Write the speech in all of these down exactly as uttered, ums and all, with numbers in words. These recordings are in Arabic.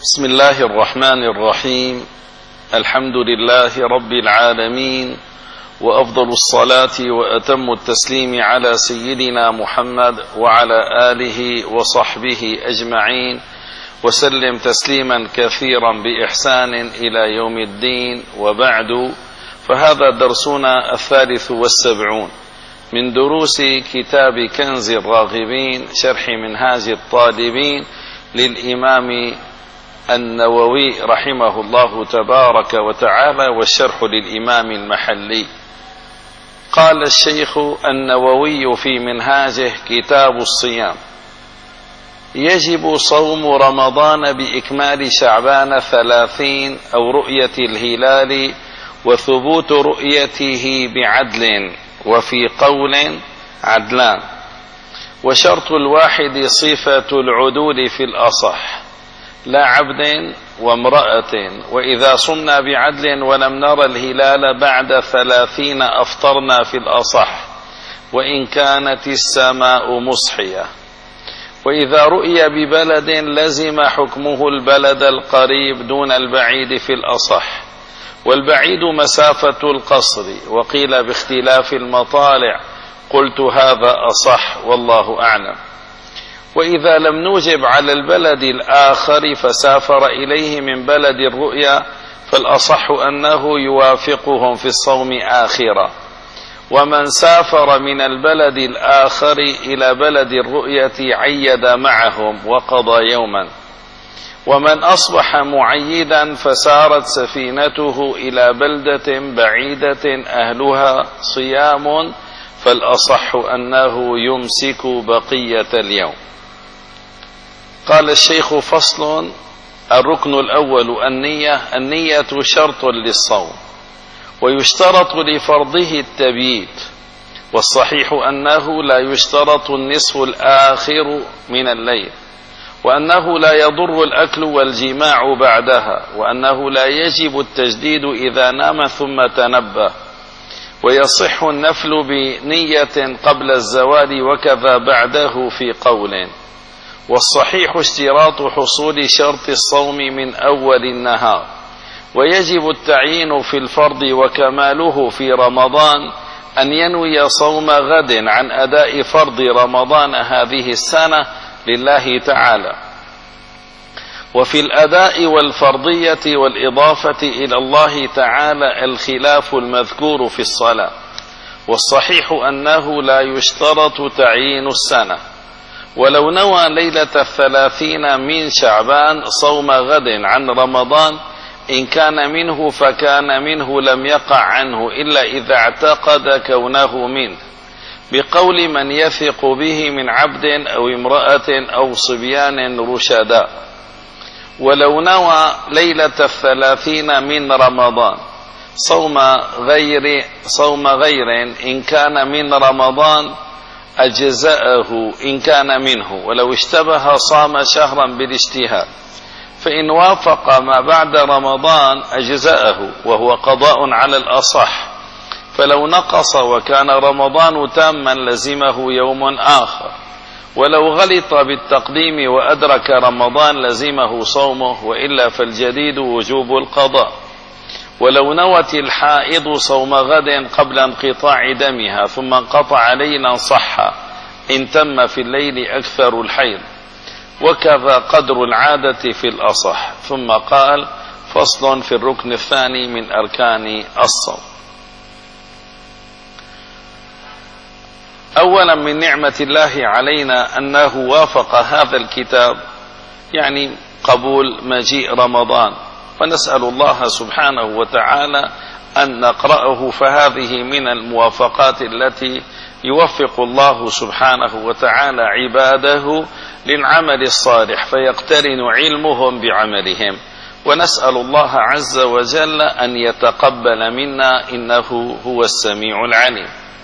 بسم الله الرحمن الرحيم. الحمد لله رب العالمين، وأفضل الصلاة وأتم التسليم على سيدنا محمد وعلى آله وصحبه أجمعين، وسلم تسليما كثيرا بإحسان إلى يوم الدين. وبعد، فهذا درسنا الثالث والسبعون من دروس كتاب كنز الراغبين شرح منهاج الطالبين للإمام النووي رحمه الله تبارك وتعالى، والشرح للإمام المحلي. قال الشيخ النووي في منهاجه: كتاب الصيام. يجب صوم رمضان بإكمال شعبان ثلاثين أو رؤية الهلال وثبوت رؤيته بعدل، وفي قول عدلان. وشرط الواحد صفة العدول في الأصح، لا عبد وامرأة. وإذا صمنا بعدل ولم نرى الهلال بعد ثلاثين أفطرنا في الأصح، وإن كانت السماء مصحية. وإذا رؤي ببلد لزم حكمه البلد القريب دون البعيد في الأصح، والبعيد مسافة القصر. وقيل باختلاف المطالع، قلت هذا أصح والله أعلم. وإذا لم نوجب على البلد الآخر فسافر إليه من بلد الرؤيا، فالأصح أنه يوافقهم في الصوم آخرا. ومن سافر من البلد الآخر إلى بلد الرؤية عيد معهم وقضى يوما. ومن أصبح معيدا فسارت سفينته إلى بلدة بعيدة أهلها صيام، فالأصح أنه يمسك بقية اليوم. قال الشيخ: فصل. الركن الأول النية. النية شرط للصوم، ويشترط لفرضه التبييت، والصحيح أنه لا يشترط النصف الآخر من الليل، وأنه لا يضر الأكل والجماع بعدها، وأنه لا يجب التجديد إذا نام ثم تنبه، ويصح النفل بنية قبل الزوال وكذا بعده في قول. والصحيح اشتراط حصول شرط الصوم من أول النهار، ويجب التعيين في الفرض وكماله في رمضان أن ينوي صوم غد عن أداء فرض رمضان هذه السنة لله تعالى. وفي الأداء والفرضية والإضافة إلى الله تعالى الخلاف المذكور في الصلاة، والصحيح أنه لا يشترط تعيين السنة. ولو نوى ليلة الثلاثين من شعبان صوم غد عن رمضان، إن كان منه فكان منه، لم يقع عنه إلا إذا اعتقد كونه منه، بقول من يثق به من عبد أو امرأة أو صبيان رشداء. ولو نوى ليلة الثلاثين من رمضان صوم غير صوم غير إن كان من رمضان أجزأه إن كان منه، ولو اشتبه صام شهرا بالاجتهاد. فإن وافق ما بعد رمضان أجزأه، وهو قضاء على الأصح. فلو نقص وكان رمضان تاما لزمه يوم آخر. ولو غلط بالتقديم وأدرك رمضان لزمه صومه، وإلا فالجديد وجوب القضاء. ولو نوت الحائض صوم غد قبل انقطاع دمها ثم انقطع ليلا صح، إن تم في الليل أكثر الحيض، وكذا قدر العادة في الأصح. ثم قال: فصل في الركن الثاني من أركان الصوم. أولا، من نعمة الله علينا أنه وافق هذا الكتاب، يعني قبول مجيء رمضان، ونسأل الله سبحانه وتعالى أن نقرأه، فهذه من الموافقات التي يوفق الله سبحانه وتعالى عباده للعمل الصالح، فيقترن علمهم بعملهم. ونسأل الله عز وجل أن يتقبل منا، إنه هو السميع العليم.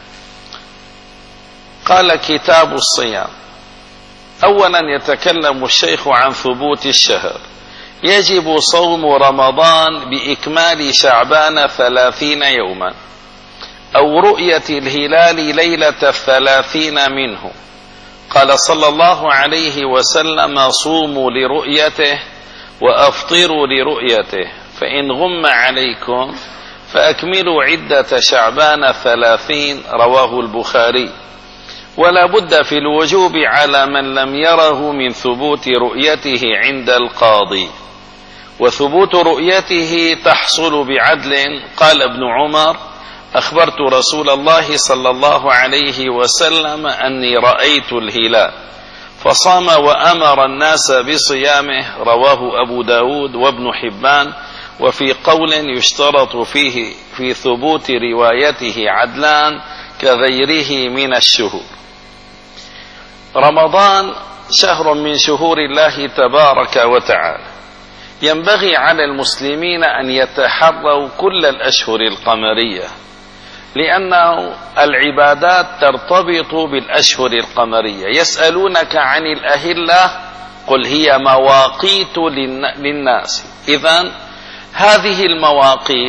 قال: كتاب الصيام. أولا، يتكلم الشيخ عن ثبوت الشهر. يجب صوم رمضان بإكمال شعبان ثلاثين يوما، أو رؤية الهلال ليلة الثلاثين منه. قال صلى الله عليه وسلم: صوموا لرؤيته وأفطروا لرؤيته، فإن غم عليكم فأكملوا عدة شعبان ثلاثين. رواه البخاري. ولا بد في الوجوب على من لم يره من ثبوت رؤيته عند القاضي، وثبوت رؤيته تحصل بعدل. قال ابن عمر: أخبرت رسول الله صلى الله عليه وسلم أني رأيت الهلال فصام وأمر الناس بصيامه. رواه أبو داود وابن حبان. وفي قول يشترط فيه في ثبوت روايته عدلان كغيره من الشهور. رمضان شهر من شهور الله تبارك وتعالى، ينبغي على المسلمين أن يتحروا كل الأشهر القمرية، لأن العبادات ترتبط بالأشهر القمرية. يسألونك عن الأهلة قل هي مواقيت للناس. إذن هذه المواقيت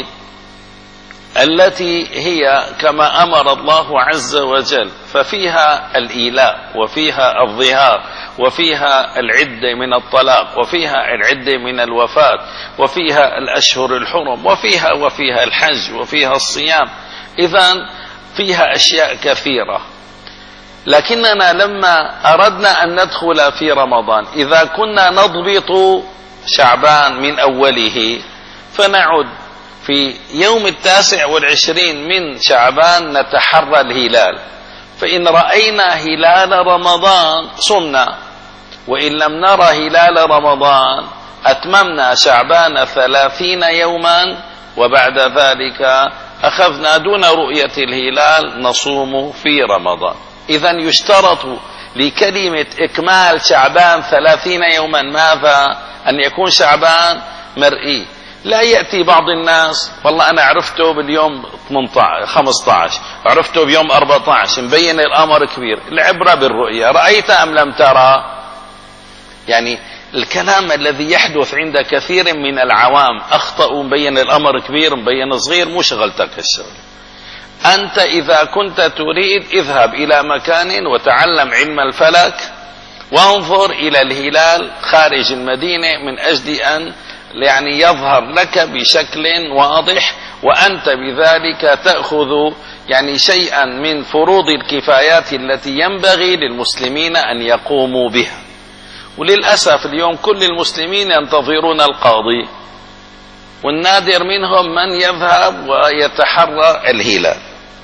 التي هي كما أمر الله عز وجل، ففيها الإيلاء، وفيها الظهار، وفيها العدة من الطلاق، وفيها العدة من الوفاة، وفيها الأشهر الحرم، وفيها وفيها الحج، وفيها الصيام. إذن فيها أشياء كثيرة. لكننا لما أردنا أن ندخل في رمضان، إذا كنا نضبط شعبان من أوله، فنعد في يوم التاسع والعشرين من شعبان نتحرى الهلال، فإن رأينا هلال رمضان صمنا، وإن لم نرى هلال رمضان أتممنا شعبان ثلاثين يوما، وبعد ذلك أخذنا دون رؤية الهلال نصوم في رمضان. إذن يشترط لكلمة إكمال شعبان ثلاثين يوما ماذا؟ أن يكون شعبان مرئي. لا يأتي بعض الناس: والله أنا عرفته باليوم خمسة عشر، عرفته بيوم أربعة عشر، مبين الأمر كبير. العبرة بالرؤية. رأيت أم لم ترى؟ يعني الكلام الذي يحدث عند كثير من العوام: أخطأوا، مبين الأمر كبير، مبين صغير، مو شغلتك الشغل. أنت إذا كنت تريد اذهب إلى مكان وتعلم علم الفلك، وانظر إلى الهلال خارج المدينة من أجل أن يعني يظهر لك بشكل واضح، وأنت بذلك تأخذ يعني شيئا من فروض الكفايات التي ينبغي للمسلمين أن يقوموا بها. وللأسف اليوم كل المسلمين ينتظرون القاضي، والنادر منهم من يذهب ويتحرى الهلال.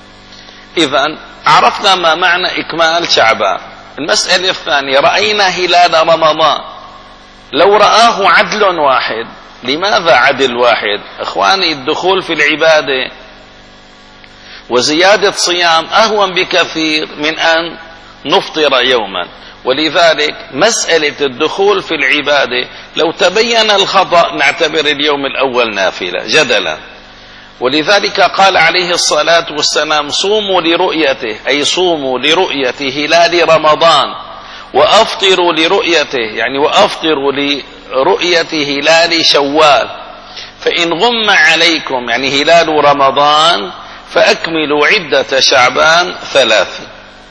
إذن عرفنا ما معنى إكمال شعبان. المسألة الثانية: رأينا هلال رمضان، لو رآه عدل واحد. لماذا عدل واحد؟ إخواني، الدخول في العبادة وزيادة صيام أهون بكثير من أن نفطر يوما. ولذلك مسألة الدخول في العبادة لو تبين الخطأ نعتبر اليوم الأول نافلة جدلا. ولذلك قال عليه الصلاة والسلام: صوموا لرؤيته، أي صوموا لرؤية هلال رمضان، وأفطروا لرؤيته، يعني وأفطروا لرؤية هلال شوال، فإن غم عليكم يعني هلال رمضان فأكملوا عدة شعبان ثلاثين.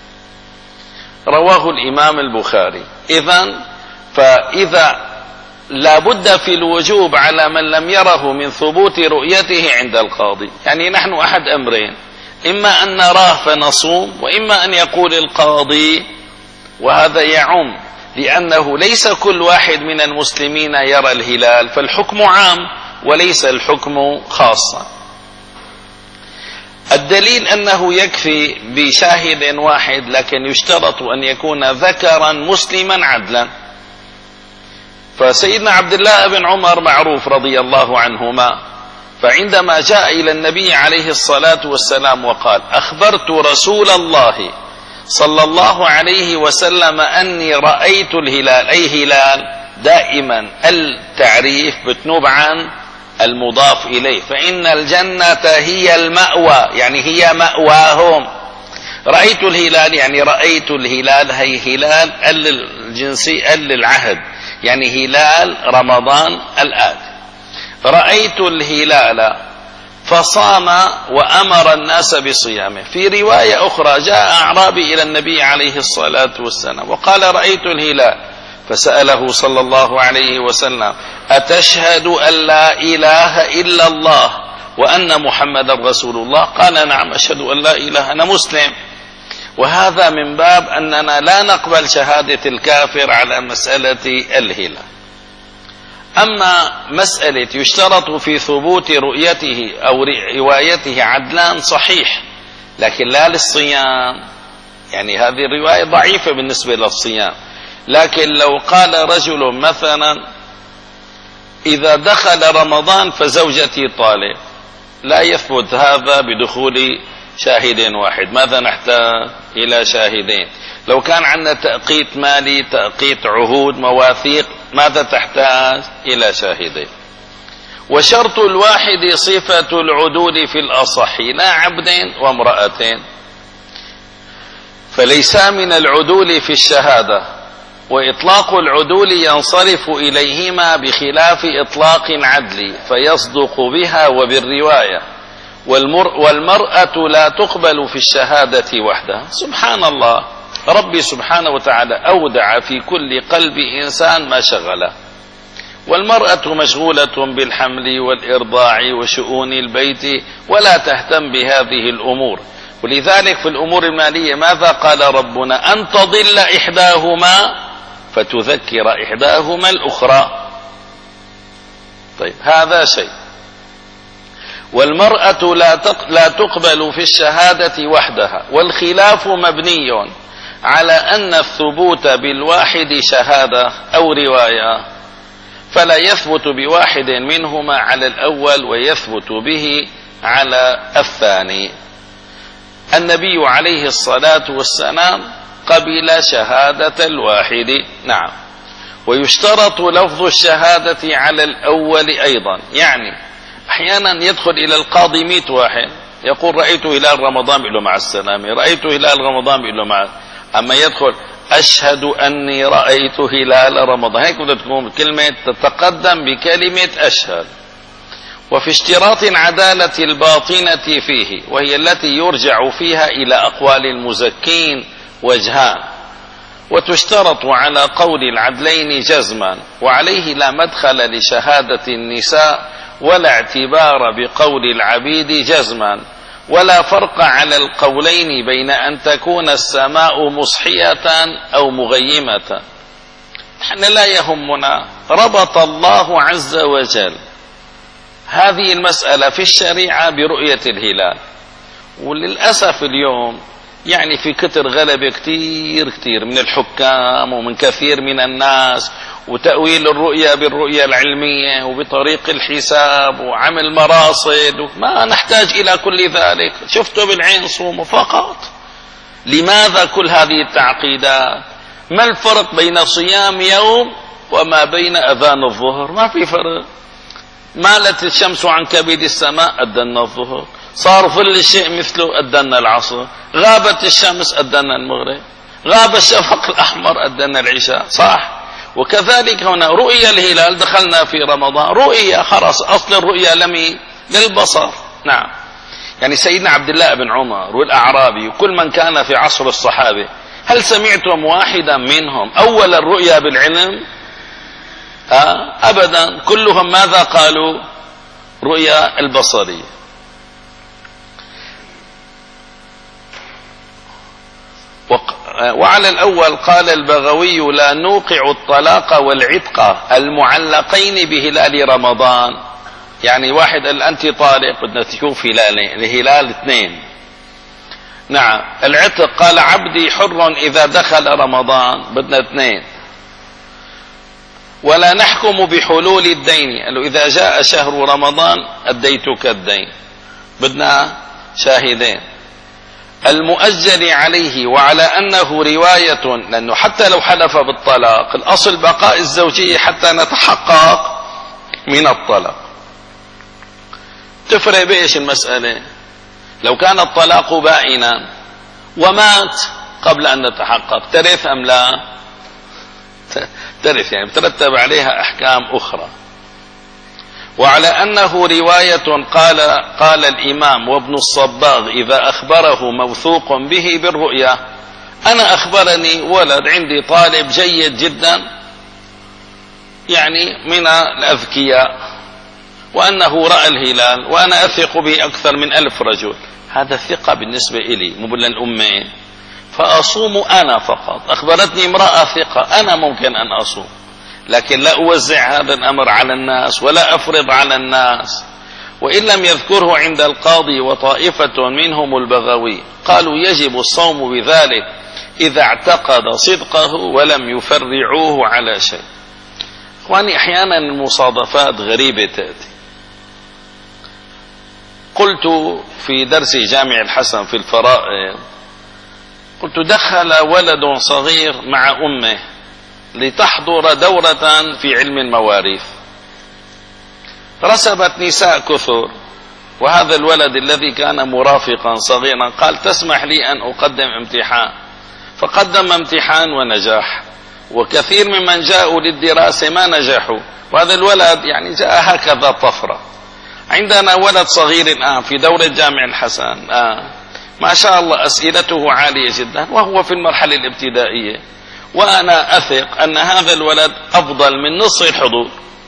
رواه الإمام البخاري. إذن فإذا لا بد في الوجوب على من لم يره من ثبوت رؤيته عند القاضي، يعني نحن أحد أمرين: إما أن نراه فنصوم، وإما أن يقول القاضي. وهذا يعم، لأنه ليس كل واحد من المسلمين يرى الهلال، فالحكم عام وليس الحكم خاصا. الدليل أنه يكفي بشاهد واحد، لكن يشترط أن يكون ذكرا مسلما عدلا. فسيدنا عبد الله بن عمر معروف رضي الله عنهما، فعندما جاء إلى النبي عليه الصلاة والسلام وقال: أخبرت رسول الله صلى الله عليه وسلم أني رأيت الهلال، أي هلال دائما التعريف بتنوب عن المضاف إليه، فإن الجنة هي المأوى، يعني هي مأواهم. رأيت الهلال يعني رأيت الهلال، هي هلال الجنسي العهد، يعني هلال رمضان الآتي. رأيت الهلال فصام وأمر الناس بصيامه. في رواية أخرى: جاء أعرابي إلى النبي عليه الصلاة والسلام وقال: رأيت الهلال، فسأله صلى الله عليه وسلم: أتشهد أن لا إله إلا الله وأن محمد رسول الله؟ قال: نعم أشهد أن لا إله، أنا مسلم. وهذا من باب أننا لا نقبل شهادة الكافر على مسألة الهلال. أما مسألة يشترط في ثبوت رؤيته أو روايته عدلان، صحيح، لكن لا للصيام، يعني هذه الرواية ضعيفة بالنسبة للصيام. لكن لو قال رجل مثلا: إذا دخل رمضان فزوجتي طالق، لا يثبت هذا بدخول شاهد واحد، ماذا نحتاج؟ إلى شاهدين. لو كان عندنا تأقيت مالي، تأقيت عهود، مواثيق، ماذا تحتاج؟ إلى شاهدين. وشرط الواحد صفة العدول في الأصح، لا عبد وامرأتين، فليس من العدول في الشهادة، وإطلاق العدول ينصرف إليهما بخلاف إطلاق عدل فيصدق بها وبالرواية. والمرأة لا تقبل في الشهادة وحدها. سبحان الله، ربي سبحانه وتعالى أودع في كل قلب إنسان ما شغله، والمرأة مشغولة بالحمل والإرضاع وشؤون البيت ولا تهتم بهذه الأمور. ولذلك في الأمور المالية ماذا قال ربنا؟ أن تضل إحداهما فتذكر إحداهما الأخرى. طيب، هذا شيء. والمرأة لا تقبل في الشهادة وحدها، والخلاف مبني على أن الثبوت بالواحد شهادة أو رواية، فلا يثبت بواحد منهما على الأول ويثبت به على الثاني. النبي عليه الصلاة والسلام قبل شهادة الواحد، نعم. ويشترط لفظ الشهادة على الأول أيضا، يعني أحيانا يدخل إلى القاضي مئة واحد يقول: رأيت هلال رمضان، بيقول له مع السلامة. رأيت هلال رمضان، بيقول له مع. أما يدخل: أشهد أني رأيت هلال رمضان، هيك بدها تكون كلمة تتقدم بكلمة أشهد. وفي اشتراط عدالة الباطنة فيه، وهي التي يرجع فيها إلى أقوال المزكين، وجهان. وتشترط على قول العدلين جزما، وعليه لا مدخل لشهادة النساء ولا اعتبار بقول العبيد جزما، ولا فرق على القولين بين أن تكون السماء مصحية أو مغيمة. نحن لا يهمنا، ربط الله عز وجل هذه المسألة في الشريعة برؤية الهلال. وللأسف اليوم يعني في كتر غلبة كتير كتير من الحكام ومن كثير من الناس، وتأويل الرؤية بالرؤية العلمية وبطريق الحساب وعمل مراصد، ما نحتاج إلى كل ذلك. شفتوا بالعين صوموا فقط. لماذا كل هذه التعقيدات؟ ما الفرق بين صيام يوم وما بين أذان الظهر؟ ما في فرق. مالت الشمس عن كبد السماء، أدنا الظهر. صار ظل الشيء مثله، أدنا العصر. غابت الشمس، أدنا المغرب. غاب الشفق الأحمر، أدنا العشاء. صح. وكذلك هنا رؤية الهلال، دخلنا في رمضان، رؤية خلاص، أصل الرؤية لم للبصر. نعم. يعني سيدنا عبد الله بن عمر والأعرابي وكل من كان في عصر الصحابة، هل سمعتم واحدا منهم أول الرؤيا بالعلم؟ آه أبدا، كلهم ماذا قالوا؟ رؤيا البصرية. وعلى الأول قال البغوي: لا نوقع الطلاق والعتق المعلقين بهلال رمضان. يعني واحد قال أنت طالق، بدنا تشوف هلالين، الهلال اثنين. نعم. العتق قال: عبدي حر إذا دخل رمضان، بدنا اثنين. ولا نحكم بحلول الدين، قالوا إذا جاء شهر رمضان أديتك الدين، بدنا شاهدين. المؤجل عليه، وعلى أنه رواية، لأنه حتى لو حلف بالطلاق الأصل بقاء الزوجية حتى نتحقق من الطلاق. تفرق بإيش المسألة؟ لو كان الطلاق بائنا ومات قبل أن نتحقق، ترث أم لا؟ ترث، يعني بترتب عليها أحكام أخرى. وعلى أنه رواية، قال قال الإمام وابن الصباغ: إذا أخبره موثوق به بالرؤيا. أنا أخبرني ولد عندي طالب جيد جدا يعني من الأذكياء، وأنه رأى الهلال وأنا أثق به أكثر من ألف رجل، هذا الثقة بالنسبة إلي مو للأمة، فأصوم أنا فقط. أخبرتني امرأة ثقة، أنا ممكن أن أصوم، لكن لا أوزع هذا الأمر على الناس ولا أفرض على الناس. وإن لم يذكره عند القاضي وطائفة منهم البغوي قالوا يجب الصوم بذلك إذا اعتقد صدقه ولم يفرعوه على شيء. إخواني، أحيانا المصادفات غريبة تأتي. قلت في درس جامع الحسن في الفرائض، قلت دخل ولد صغير مع أمه لتحضر دورة في علم المواريث، رسبت نساء كثر، وهذا الولد الذي كان مرافقا صغيرا قال تسمح لي أن أقدم امتحان، فقدم امتحان ونجاح، وكثير ممن جاءوا للدراسة ما نجحوا، وهذا الولد يعني جاء هكذا طفرة. عندنا ولد صغير الآن في دورة جامع الحسن، آه ما شاء الله أسئلته عالية جدا وهو في المرحلة الابتدائية، وأنا أثق أن هذا الولد أفضل من نصف الحضور،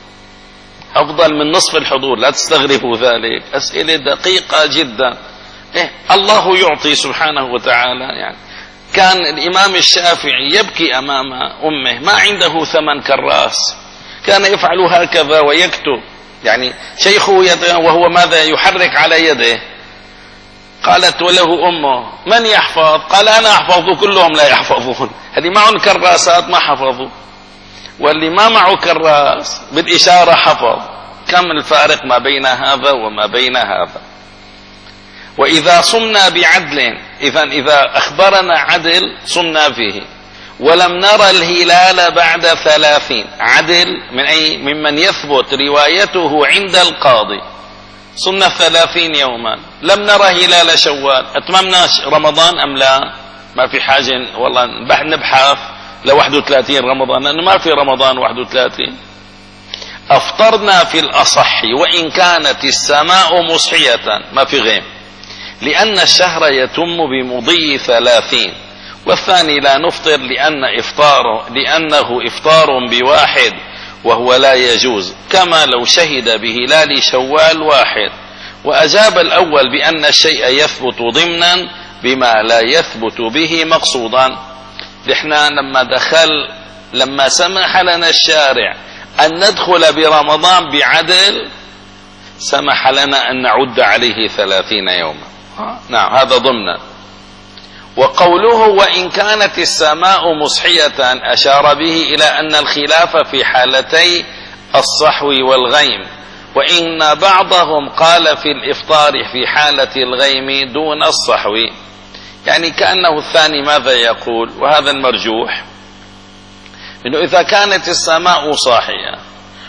أفضل من نصف الحضور، لا تستغربوا ذلك. أسئلة دقيقة جدا. إيه الله يعطي سبحانه وتعالى. يعني كان الإمام الشافعي يبكي أمام أمه، ما عنده ثمن كراس، كان يفعل هكذا ويكتب، يعني شيخه وهو ماذا يحرك على يده. قالت وله أمه من يحفظ؟ قال أنا أحفظ، كلهم لا يحفظون، هذه معهم كراسات ما حفظوا، واللي ما معه كراس بالإشارة حفظ. كم الفارق ما بين هذا وما بين هذا. وإذا صمنا بعدل، إذا إذا أخبرنا عدل صمنا فيه، ولم نرى الهلال بعد ثلاثين، عدل من أي؟ ممن يثبت روايته عند القاضي، صمنا ثلاثين يوما، لم نرى هلال شوال، أتممنا رمضان أم لا؟ ما في حاجة والله نبحث ل واحد وثلاثين رمضان، لأنه ما في رمضان واحد وثلاثين. أفطرنا في الأصح وإن كانت السماء مصحية، ما في غيم، لأن الشهر يتم بمضي ثلاثين. والثاني لا نفطر لأن إفطاره لأنه إفطار بواحد وهو لا يجوز، كما لو شهد بهلال شوال واحد. وأجاب الأول بأن الشيء يثبت ضمنا بما لا يثبت به مقصودا. نحن لما دخل لما سمح لنا الشارع أن ندخل برمضان بعدل، سمح لنا أن نعد عليه ثلاثين يوما. نعم هذا ضمنا. وقوله وإن كانت السماء مصحية أشار به إلى أن الخلاف في حالتي الصحو والغيم، وإن بعضهم قال في الإفطار في حالة الغيم دون الصحو، يعني كأنه الثاني ماذا يقول، وهذا المرجوح، إنه إذا كانت السماء صاحية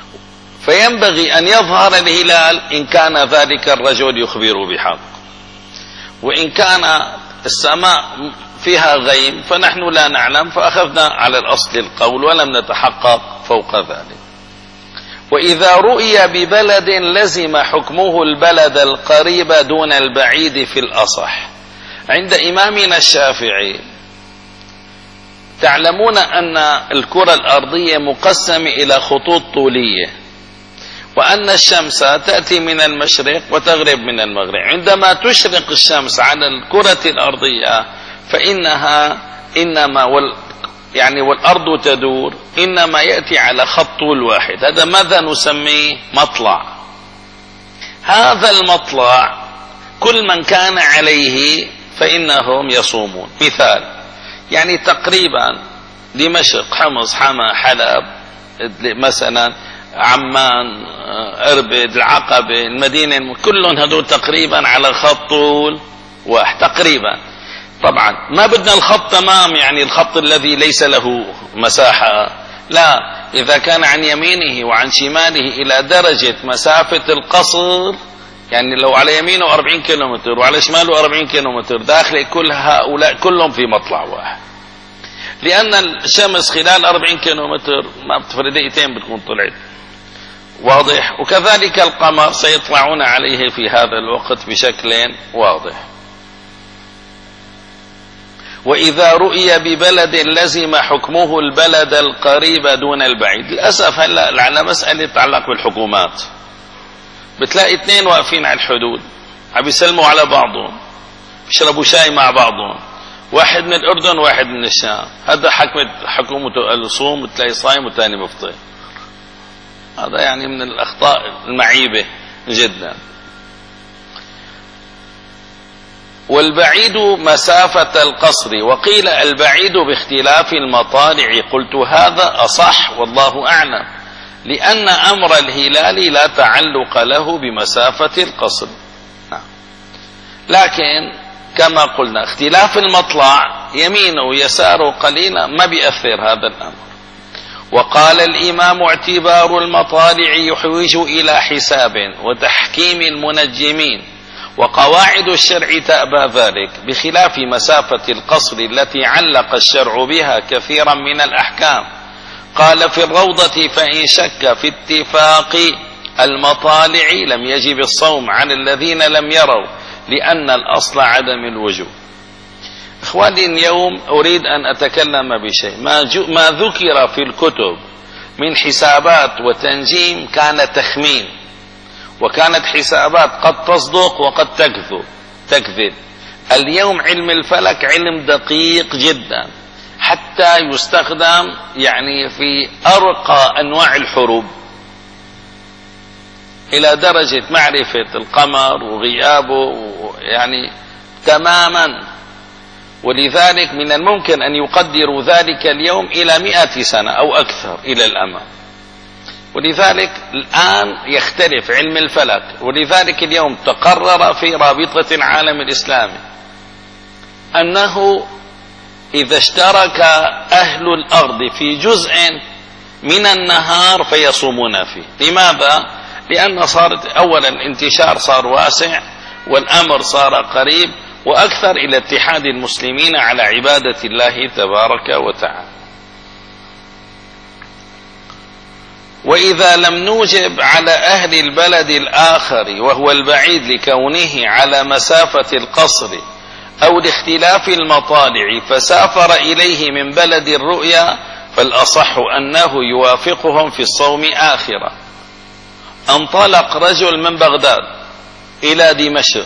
فينبغي أن يظهر الهلال إن كان ذلك الرجل يخبر بحق، وإن كان السماء فيها غيم فنحن لا نعلم، فأخذنا على الأصل القول ولم نتحقق فوق ذلك. وإذا رؤي ببلد لزم حكمه البلد القريب دون البعيد في الأصح. عند إمامنا الشافعي تعلمون أن الكرة الأرضية مقسمة إلى خطوط طولية، وأن الشمس تأتي من المشرق وتغرب من المغرب. عندما تشرق الشمس على الكرة الأرضية فإنها إنما وال يعني والأرض تدور، إنما يأتي على خط طول واحد. هذا ماذا نسميه؟ مطلع. هذا المطلع كل من كان عليه فإنهم يصومون. مثال، يعني تقريبا دمشق، حمص، حما، حلب مثلا، عمان، أربد، العقبة، المدينة، كلهم هدول تقريبا على خط طول واحد تقريبا. طبعا ما بدنا الخط تمام، يعني الخط الذي ليس له مساحة، لا، إذا كان عن يمينه وعن شماله إلى درجة مسافة القصر، يعني لو على يمينه أربعين كيلومتر وعلى شماله أربعين كيلومتر، داخل كل هؤلاء كلهم في مطلع واحد، لأن الشمس خلال أربعين كيلومتر ما بتفرق دقيقتين بتكون طلعت. واضح؟ وكذلك القمر سيطلعون عليه في هذا الوقت بشكل واضح. وإذا رؤي ببلد لزم حكمه البلد القريب دون البعيد. للأسف هلا على مسألة تتعلق بالحكومات، بتلاقي اثنين واقفين على الحدود عم يسلموا على بعضهم، بيشربوا شاي مع بعضهم، واحد من الأردن واحد من الشام، هذا حكمت حكومته الصوم وتلاقي صايم والثاني مفطر. هذا يعني من الأخطاء المعيبة جدا. والبعيد مسافة القصر، وقيل البعيد باختلاف المطالع، قلت هذا أصح والله أعلم، لأن أمر الهلال لا تعلق له بمسافة القصر. لكن كما قلنا اختلاف المطلع يمينه ويساره قليلا ما بيأثر هذا الأمر. وقال الإمام اعتبار المطالع يحوج إلى حساب وتحكيم المنجمين، وقواعد الشرع تأبى ذلك، بخلاف مسافة القصر التي علق الشرع بها كثيرا من الأحكام. قال في الروضة فإن شك في اتفاق المطالع لم يجب الصوم على الذين لم يروا، لأن الأصل عدم الوجوب. إخواني اليوم أريد أن أتكلم بشيء ما, ما ذكر في الكتب من حسابات وتنجيم كان تخمين، وكانت حسابات قد تصدق وقد تكذب تكذب. اليوم علم الفلك علم دقيق جدا، حتى يستخدم يعني في أرقى أنواع الحروب، إلى درجة معرفة القمر وغيابه يعني تماما. ولذلك من الممكن أن يقدروا ذلك اليوم إلى مئة سنة أو أكثر إلى الأمام. ولذلك الآن يختلف علم الفلك، ولذلك اليوم تقرر في رابطة العالم الإسلامي أنه إذا اشترك أهل الأرض في جزء من النهار فيصومون فيه. لماذا؟ لأن صارت أولا الانتشار صار واسع، والأمر صار قريب وأكثر إلى اتحاد المسلمين على عبادة الله تبارك وتعالى. وإذا لم نوجب على أهل البلد الآخر وهو البعيد لكونه على مسافة القصر أو لاختلاف المطالع فسافر إليه من بلد الرؤيا، فالأصح أنه يوافقهم في الصوم آخرة. انطلق رجل من بغداد إلى دمشق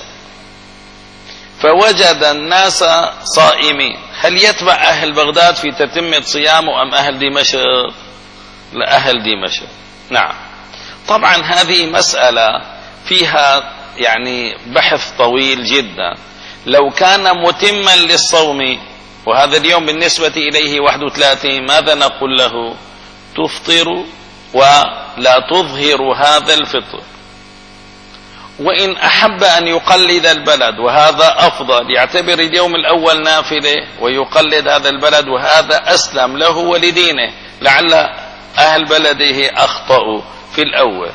فوجد الناس صائمين، هل يتبع أهل بغداد في تتمة صيامه أم أهل دمشق؟ لأهل دمشق. نعم، طبعا هذه مسألة فيها يعني بحث طويل جدا. لو كان متما للصوم وهذا اليوم بالنسبة إليه واحد وثلاثين، ماذا نقول له؟ تفطر ولا تظهر هذا الفطر. وإن أحب أن يقلد البلد وهذا أفضل، يعتبر اليوم الأول نافلة ويقلد هذا البلد وهذا أسلم له ولدينه، لعل أهل بلده أخطأوا في الأول.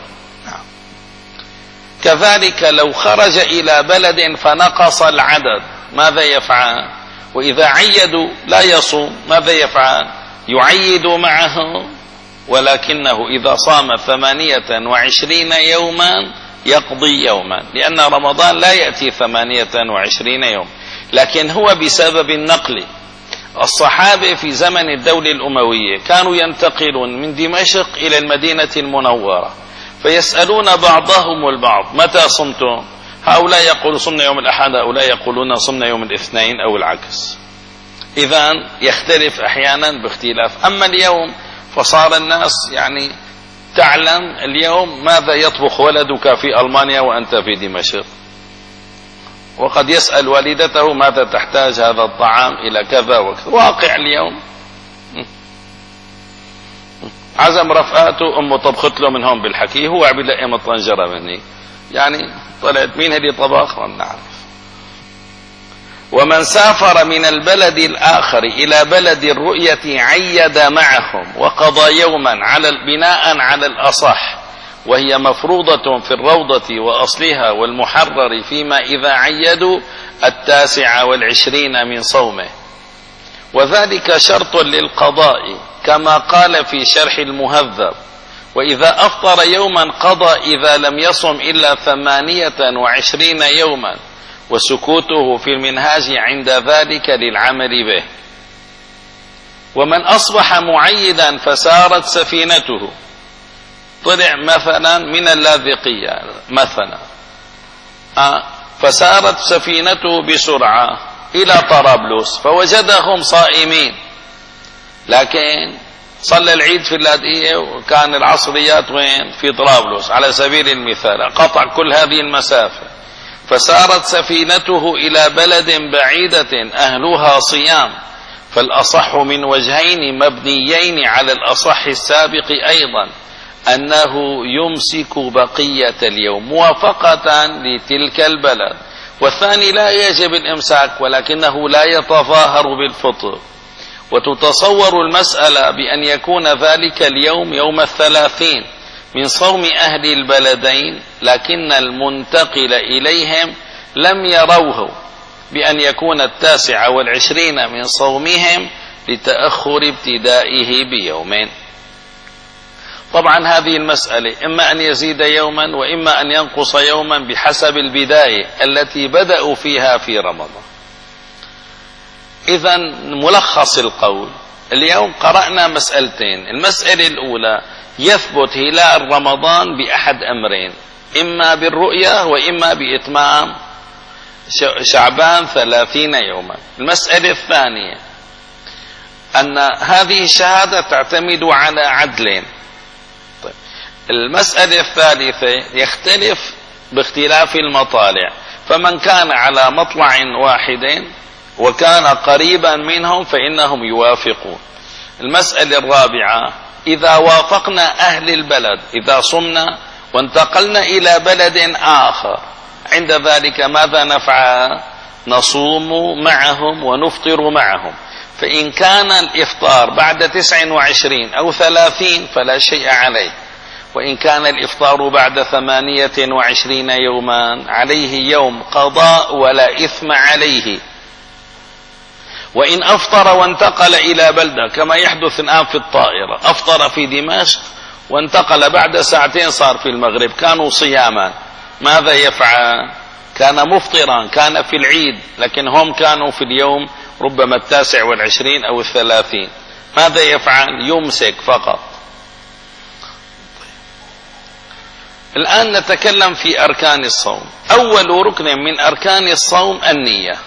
كذلك لو خرج إلى بلد فنقص العدد ماذا يفعل؟ وإذا عيدوا لا يصوم ماذا يفعل؟ يعيد معهم، ولكنه إذا صام ثمانية وعشرين يوما يقضي يوما، لأن رمضان لا يأتي ثمانية وعشرين يوم، لكن هو بسبب النقل. الصحابة في زمن الدولة الأموية كانوا ينتقلون من دمشق إلى المدينة المنورة فيسألون بعضهم البعض متى صمتم؟ هؤلاء يقولون صمنا يوم الأحد، هؤلاء يقولون صمنا يوم الاثنين أو العكس. إذن يختلف أحيانا باختلاف. أما اليوم فصار الناس يعني تعلم اليوم ماذا يطبخ ولدك في ألمانيا وأنت في دمشق، وقد يسأل والدته ماذا تحتاج هذا الطعام إلى كذا وكذا. واقع اليوم عزم رفقاته أمه طبخت له من هون بالحكي، هو عم يلقي مطنجرة مني، يعني طلعت مين هذه طبخ ما بنعرف. ومن سافر من البلد الآخر إلى بلد الرؤية عيد معهم وقضى يوما على بناء على الأصح، وهي مفروضة في الروضة وأصلها والمحرر فيما إذا عيدوا التاسع والعشرين من صومه، وذلك شرط للقضاء كما قال في شرح المهذب: وإذا أفطر يوما قضى إذا لم يصم إلا ثمانية وعشرين يوما، وسكوته في المنهاج عند ذلك للعمل به. ومن أصبح معيدا فسارت سفينته، طلع مثلا من اللاذقية مثلا فسارت سفينته بسرعة إلى طرابلس فوجدهم صائمين، لكن صلى العيد في اللاذقية وكان العصريات وين؟ في طرابلس على سبيل المثال، قطع كل هذه المسافة، فسارت سفينته إلى بلد بعيدة أهلها صيام، فالأصح من وجهين مبنيين على الأصح السابق أيضا أنه يمسك بقية اليوم موافقة لتلك البلد، والثاني لا يجب الإمساك ولكنه لا يتظاهر بالفطر. وتتصور المسألة بأن يكون ذلك اليوم يوم الثلاثين من صوم أهل البلدين، لكن المنتقل إليهم لم يروه بأن يكون التاسع والعشرين من صومهم لتأخر ابتدائه بيومين. طبعا هذه المسألة إما أن يزيد يوما وإما أن ينقص يوما بحسب البداية التي بدأوا فيها في رمضان. إذن ملخص القول، اليوم قرأنا مسألتين. المسألة الأولى يثبت هلال رمضان بأحد أمرين، إما بالرؤية وإما بإتمام شعبان ثلاثين يوما. المسألة الثانية أن هذه الشهادة تعتمد على عدلين. طيب. المسألة الثالثة يختلف باختلاف المطالع، فمن كان على مطلع واحد وكان قريبا منهم فإنهم يوافقون. المسألة الرابعة إذا وافقنا أهل البلد، إذا صمنا وانتقلنا إلى بلد آخر، عند ذلك ماذا نفعل؟ نصوم معهم ونفطر معهم. فإن كان الإفطار بعد تسع وعشرين أو ثلاثين فلا شيء عليه، وإن كان الإفطار بعد ثمانية وعشرين يوما عليه يوم قضاء ولا إثم عليه. وإن أفطر وانتقل إلى بلدة كما يحدث الآن في الطائرة، أفطر في دمشق وانتقل بعد ساعتين صار في المغرب، كانوا صياما، ماذا يفعل؟ كان مفطرا، كان في العيد، لكن هم كانوا في اليوم ربما التاسع والعشرين أو الثلاثين، ماذا يفعل؟ يمسك فقط. الآن نتكلم في أركان الصوم. أول ركن من أركان الصوم النية.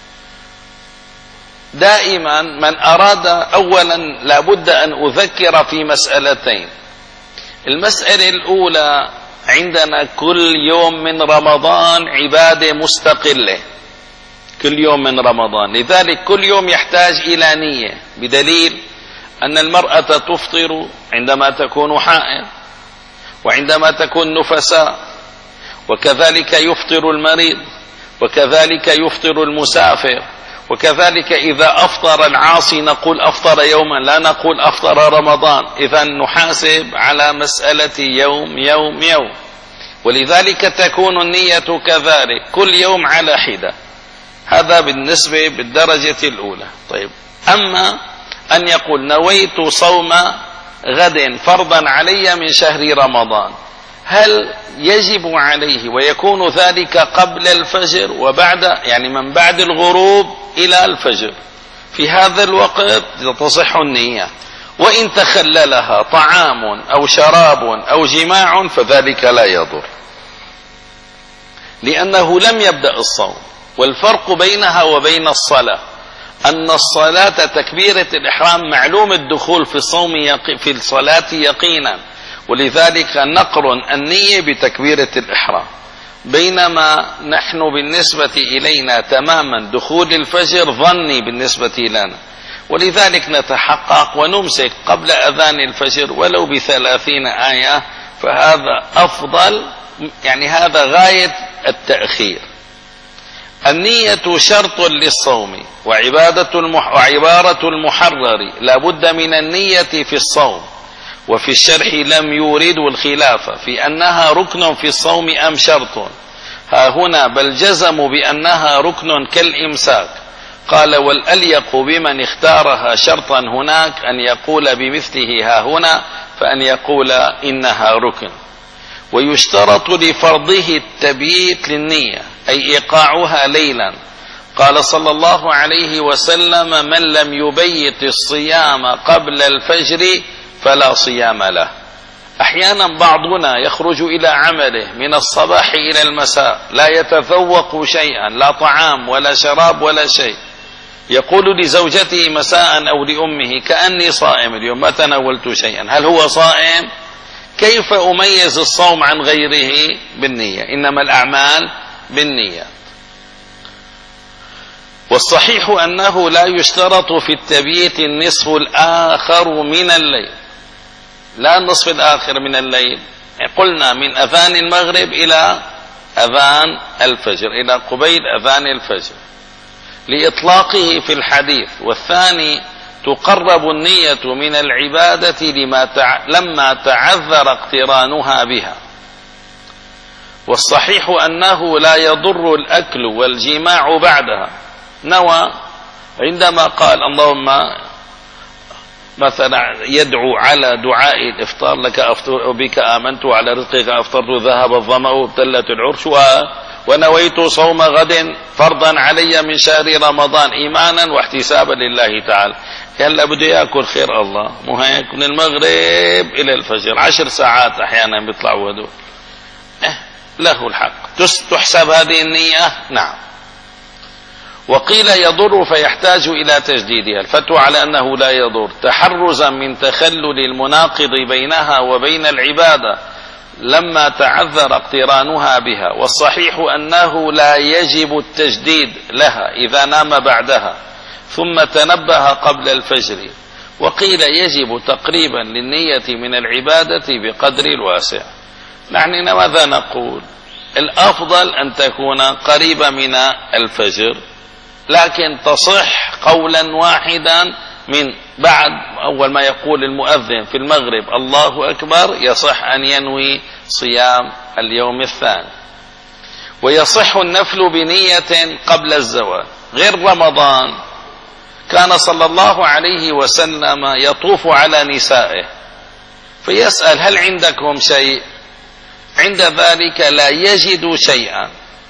دائما من أراد، أولا لابد أن أذكر في مسألتين. المسألة الأولى عندنا كل يوم من رمضان عبادة مستقلة، كل يوم من رمضان، لذلك كل يوم يحتاج إلى نية، بدليل أن المرأة تفطر عندما تكون حائض وعندما تكون نفساء، وكذلك يفطر المريض، وكذلك يفطر المسافر، وكذلك إذا أفطر العاصي نقول أفطر يوما، لا نقول أفطر رمضان. إذا نحاسب على مسألة يوم يوم يوم، ولذلك تكون النية كذلك كل يوم على حدة. هذا بالنسبة بالدرجة الأولى. طيب، أما أن يقول نويت صوم غد فرضا علي من شهر رمضان، هل يجب عليه ويكون ذلك قبل الفجر وبعد، يعني من بعد الغروب إلى الفجر؟ في هذا الوقت تصح النية. وإن تخللها طعام أو شراب أو جماع فذلك لا يضر، لأنه لم يبدأ الصوم. والفرق بينها وبين الصلاة أن الصلاة تكبيرة الإحرام معلوم الدخول في الصوم يقي في الصلاة يقينا، ولذلك نقرن النية بتكبيرة الإحرام، بينما نحن بالنسبة إلينا تماما دخول الفجر ظني بالنسبة لنا، ولذلك نتحقق ونمسك قبل أذان الفجر ولو بثلاثين آية، فهذا أفضل، يعني هذا غاية التأخير. النية شرط للصوم وعبادة المح... وعبارة المحرر لا بد من النية في الصوم. وفي الشرح لم يوردوا الخلاف في أنها ركن في الصوم أم شرط، ها هنا بل جزموا بأنها ركن كالإمساك. قال والأليق بمن اختارها شرطا هناك أن يقول بمثله ها هنا، فأن يقول إنها ركن. ويشترط لفرضه التبييت للنية، أي إيقاعها ليلا. قال صلى الله عليه وسلم: من لم يبيت الصيام قبل الفجر فلا صيام له. أحيانا بعضنا يخرج إلى عمله من الصباح إلى المساء لا يتذوق شيئا، لا طعام ولا شراب ولا شيء، يقول لزوجته مساء أو لأمه: كأني صائم اليوم ما تناولت شيئا. هل هو صائم؟ كيف أميز الصوم عن غيره؟ بالنية، إنما الأعمال بالنية. والصحيح أنه لا يشترط في التبييت النصف الآخر من الليل، لا النصف الآخر من الليل، قلنا من أذان المغرب إلى أذان الفجر، إلى قبيل أذان الفجر، لإطلاقه في الحديث. والثاني تقرب النية من العبادة لما تع... لما تعذر اقترانها بها. والصحيح أنه لا يضر الأكل والجماع بعدها. نوى عندما قال اللهم مثلا يدعو على دعاء الإفطار: لك أفطر بك آمنت وعلى رزقك أفطرت ذهب الظمأ وابتلت العرش ونويت صوم غد فرضا علي من شهر رمضان إيمانا واحتسابا لله تعالى. يلا بده يأكل خير الله، مو هيك من المغرب إلى الفجر عشر ساعات أحيانا بيطلعوا هدول، اه له الحق. تحسب هذه النية؟ نعم. وقيل يضر فيحتاج إلى تجديدها. الفتوى على أنه لا يضر تحرزا من تخلل المناقض بينها وبين العبادة لما تعذر اقترانها بها. والصحيح أنه لا يجب التجديد لها إذا نام بعدها ثم تنبه قبل الفجر. وقيل يجب تقريبا للنية من العبادة بقدر الواسع. نحن ماذا نقول؟ الأفضل أن تكون قريبة من الفجر، لكن تصح قولا واحدا من بعد أول ما يقول المؤذن في المغرب الله أكبر يصح أن ينوي صيام اليوم الثاني. ويصح النفل بنية قبل الزوال. غير رمضان كان صلى الله عليه وسلم يطوف على نسائه فيسأل: هل عندكم شيء؟ عند ذلك لا يجد شيئا،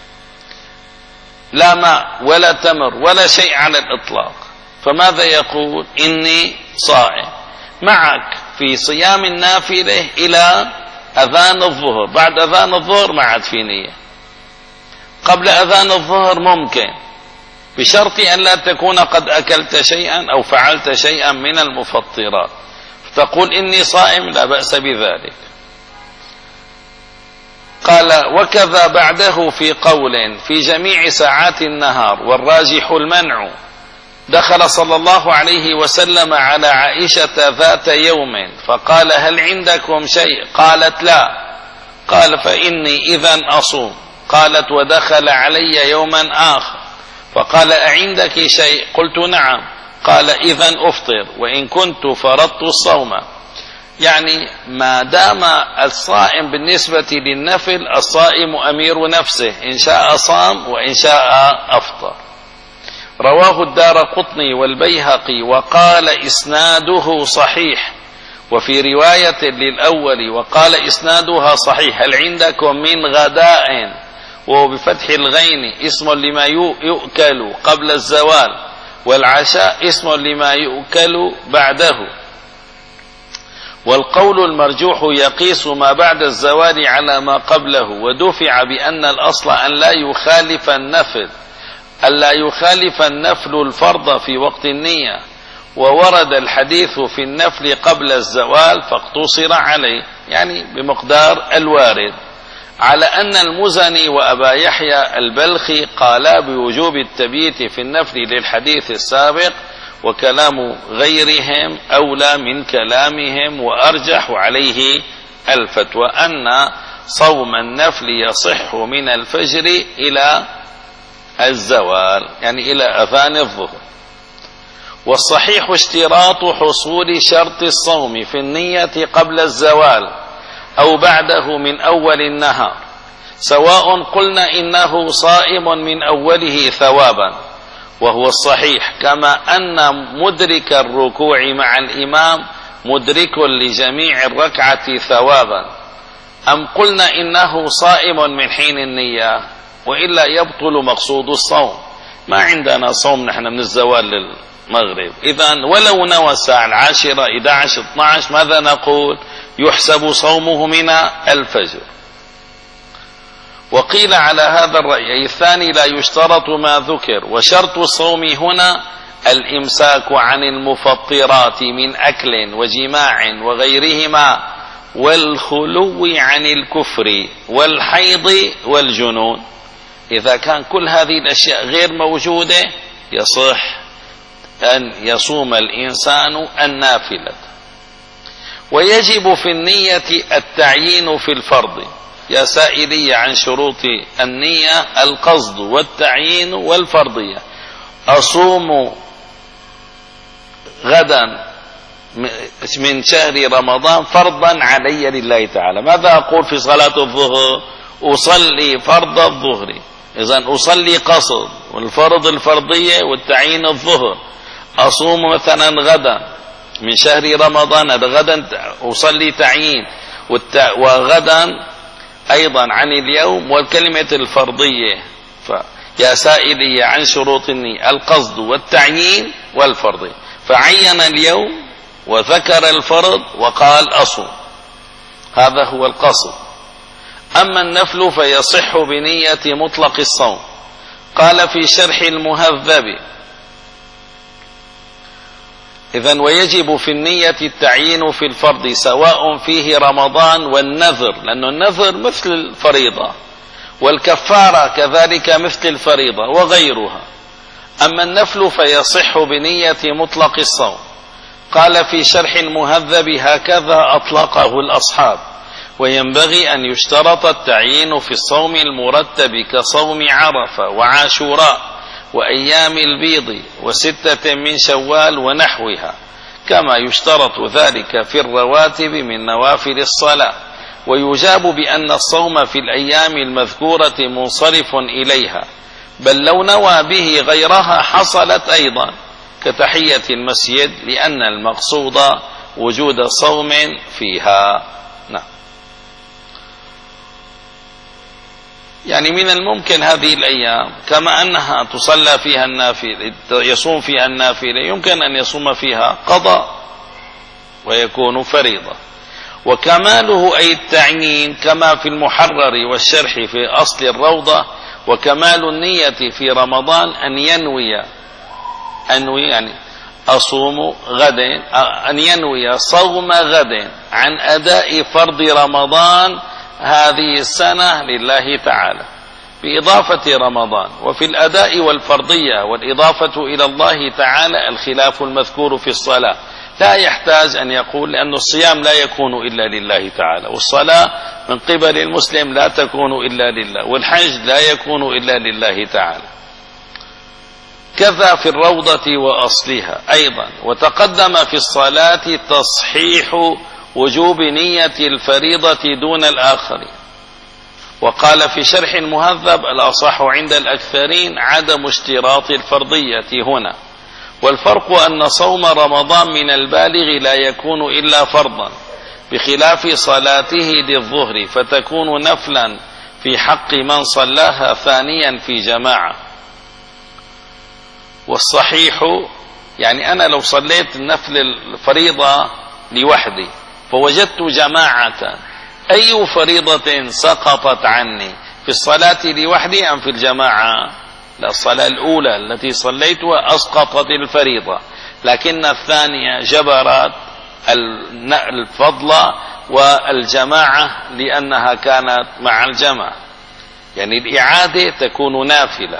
لا ماء ولا تمر ولا شيء على الإطلاق، فماذا يقول؟ إني صائم. معك في صيام النافلة إلى أذان الظهر، بعد أذان الظهر ما عاد في نية. قبل أذان الظهر ممكن، بشرط أن لا تكون قد أكلت شيئا أو فعلت شيئا من المفطرات، فتقول إني صائم لا بأس بذلك. قال: وكذا بعده في قول في جميع ساعات النهار، والراجح المنع. دخل صلى الله عليه وسلم على عائشة ذات يوم فقال: هل عندكم شيء؟ قالت: لا. قال: فإني إذن أصوم. قالت: ودخل علي يوما آخر فقال: أعندك شيء؟ قلت: نعم. قال: إذن أفطر وإن كنت فرضت الصوم. يعني ما دام الصائم بالنسبة للنفل، الصائم أمير نفسه، إن شاء صام وإن شاء أفطر. رواه الدارقطني والبيهقي وقال إسناده صحيح. وفي رواية للأول وقال إسنادها صحيح: هل عندكم من غداء؟ وهو بفتح الغين اسم لما يؤكل قبل الزوال، والعشاء اسم لما يؤكل بعده. والقول المرجوح يقيس ما بعد الزوال على ما قبله، ودفع بأن الأصل أن لا يخالف النفل ألا يخالف النفل الفرض في وقت النية. وورد الحديث في النفل قبل الزوال فاقتصر عليه، يعني بمقدار الوارد، على أن المزني وأبا يحيى البلخي قالا بوجوب التبييت في النفل للحديث السابق، وكلام غيرهم أولى من كلامهم، وأرجح عليه الفتوى أن صوم النفل يصح من الفجر إلى الزوال، يعني إلى أذان الظهر. والصحيح اشتراط حصول شرط الصوم في النية قبل الزوال أو بعده من أول النهار، سواء قلنا إنه صائم من أوله ثوابا وهو الصحيح، كما أن مدرك الركوع مع الإمام مدرك لجميع الركعة ثوابا، أم قلنا إنه صائم من حين النية. وإلا يبطل مقصود الصوم. ما عندنا صوم نحن من الزوال للمغرب. إذن ولو نوى الساعة العاشرة إحدى عشر اثني عشر ماذا نقول؟ يحسب صومه من الفجر. وقيل على هذا الرأي الثاني لا يشترط ما ذكر، وشرط الصوم هنا الإمساك عن المفطرات من أكل وجماع وغيرهما، والخلو عن الكفر والحيض والجنون. إذا كان كل هذه الأشياء غير موجودة يصح أن يصوم الإنسان النافلة. ويجب في النية التعيين في الفرض. يا سائلي عن شروط النية القصد والتعيين والفرضية. أصوم غدا من شهر رمضان فرضا علي لله تعالى. ماذا أقول في صلاة الظهر؟ أصلي فرض الظهر، إذن أصلي قصد، والفرض الفرضية والتعيين الظهر. أصوم مثلا غدا من شهر رمضان، غدا أصلي تعيين، وغدا أيضا عن اليوم والكلمة الفرضية. يا سائلي عن شروط النية القصد والتعيين والفرضية، فعين اليوم وذكر الفرض وقال أصوم، هذا هو القصد. أما النفل فيصح بنية مطلق الصوم. قال في شرح المهذب: إذن ويجب في النية التعيين في الفرض سواء فيه رمضان والنذر، لأن النذر مثل الفريضة، والكفارة كذلك مثل الفريضة وغيرها. أما النفل فيصح بنية مطلق الصوم. قال في شرح المهذب: هكذا أطلقه الأصحاب، وينبغي أن يشترط التعيين في الصوم المرتب كصوم عرفة وعاشوراء وأيام البيض وستة من شوال ونحوها، كما يشترط ذلك في الرواتب من نوافل الصلاة. ويجاب بأن الصوم في الأيام المذكورة منصرف إليها، بل لو نوى به غيرها حصلت أيضا، كتحية المسجد، لأن المقصود وجود صوم فيها. نعم. يعني من الممكن هذه الأيام كما أنها تصلى فيها النافلة، يصوم فيها النافلة، يمكن أن يصوم فيها قضاء ويكون فريضة. وكماله أي التعيين كما في المحرر والشرح في أصل الروضة. وكمال النية في رمضان أن ينوي أنوي يعني أصوم غد، أن ينوي صوم غد عن أداء فرض رمضان هذه السنة لله تعالى بإضافة رمضان. وفي الأداء والفرضية والإضافة إلى الله تعالى الخلاف المذكور في الصلاة، لا يحتاج أن يقول، لأن الصيام لا يكون إلا لله تعالى، والصلاة من قبل المسلم لا تكون إلا لله، والحج لا يكون إلا لله تعالى. كذا في الروضة وأصلها أيضا. وتقدم في الصلاة تصحيح وجوب نية الفريضة دون الآخرين. وقال في شرح المهذب: الأصح عند الأكثرين عدم اشتراط الفرضية هنا، والفرق أن صوم رمضان من البالغ لا يكون إلا فرضا، بخلاف صلاته للظهر فتكون نفلا في حق من صلاها ثانيا في جماعة. والصحيح يعني أنا لو صليت النفل الفريضة لوحدي فوجدت جماعة، أي فريضة سقطت عني، في الصلاة لوحدي أم في الجماعة؟ لا، الصلاة الأولى التي صليتها أسقطت الفريضة، لكن الثانية جبرت الفضل والجماعة لأنها كانت مع الجماعة، يعني الإعادة تكون نافلة.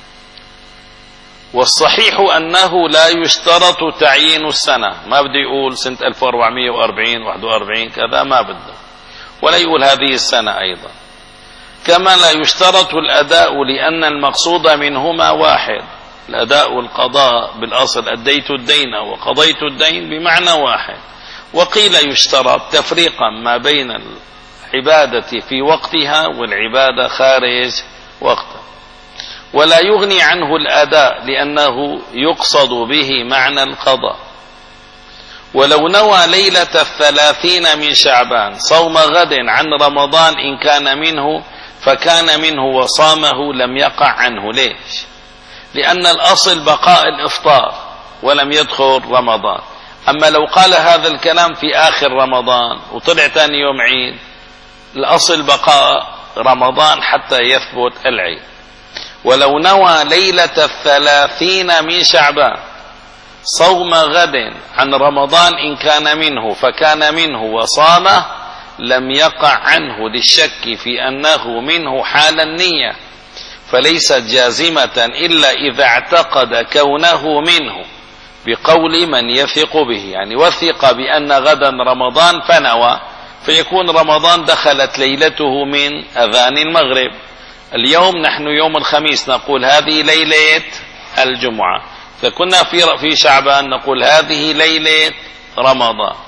والصحيح أنه لا يشترط تعيين السنة، ما بدي يقول سنة ألف وأربعمائة وأربعين واحد وأربعين كذا، ما بده، ولا يقول هذه السنة أيضا. كما لا يشترط الأداء، لأن المقصود منهما واحد. الأداء والقضاء بالأصل أديت الدين وقضيت الدين بمعنى واحد. وقيل يشترط تفريقا ما بين العبادة في وقتها والعبادة خارج وقتها. ولا يغني عنه الأداء لأنه يقصد به معنى القضاء. ولو نوى ليلة الثلاثين من شعبان صوم غد عن رمضان إن كان منه فكان منه وصامه لم يقع عنه. ليش؟ لأن الأصل بقاء الإفطار ولم يدخل رمضان. أما لو قال هذا الكلام في آخر رمضان وطلع ثاني يوم عيد، الأصل بقاء رمضان حتى يثبت العيد. ولو نوى ليلة الثلاثين من شعبان صوم غد عن رمضان إن كان منه فكان منه وصامه لم يقع عنه للشك في أنه منه حال النية، فليست جازمة إلا إذا اعتقد كونه منه بقول من يثق به، يعني وثق بأن غدا رمضان فنوى، فيكون رمضان دخلت ليلته من أذان المغرب. اليوم نحن يوم الخميس نقول هذه ليلة الجمعة، فكنا في في شعبان نقول هذه ليلة رمضان.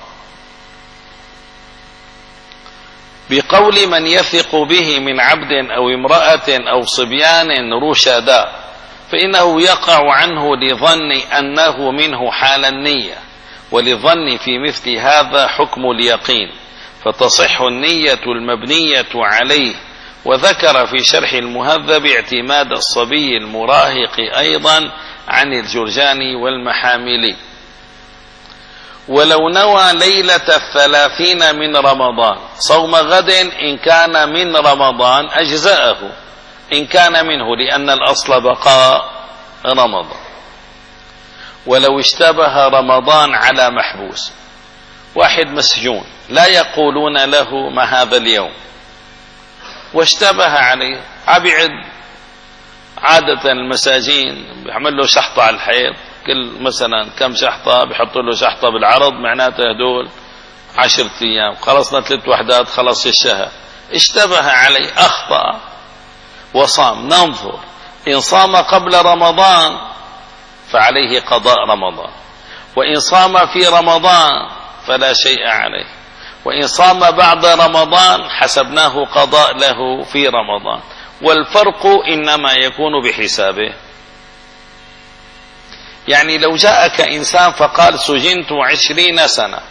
بقول من يثق به من عبد أو امرأة أو صبيان رشدا، فإنه يقع عنه لظن أنه منه حال النية، ولظن في مثل هذا حكم اليقين، فتصح النية المبنية عليه. وذكر في شرح المهذب اعتماد الصبي المراهق أيضا عن الجرجاني والمحاملي. ولو نوى ليلة الثلاثين من رمضان صوم غد إن كان من رمضان أجزأه إن كان منه، لأن الأصل بقاء رمضان. ولو اشتبه رمضان على محبوس، واحد مسجون لا يقولون له ما هذا اليوم واشتبه عليه، عبعد عادة المساجين بيعمل له شحطة على الحيط، كل مثلا كم شحطة بيحطوا له شحطة بالعرض، معناته هدول عشرة أيام، خلصنا ثلاث وحدات خلص الشهر. اشتبه عليه أخطأ وصام، ننظر إن صام قبل رمضان فعليه قضاء رمضان، وإن صام في رمضان فلا شيء عليه، وإن صام بعد رمضان حسبناه قضاء له في رمضان. والفرق إنما يكون بحسابه. يعني لو جاءك إنسان فقال سجنت عشرين سنة،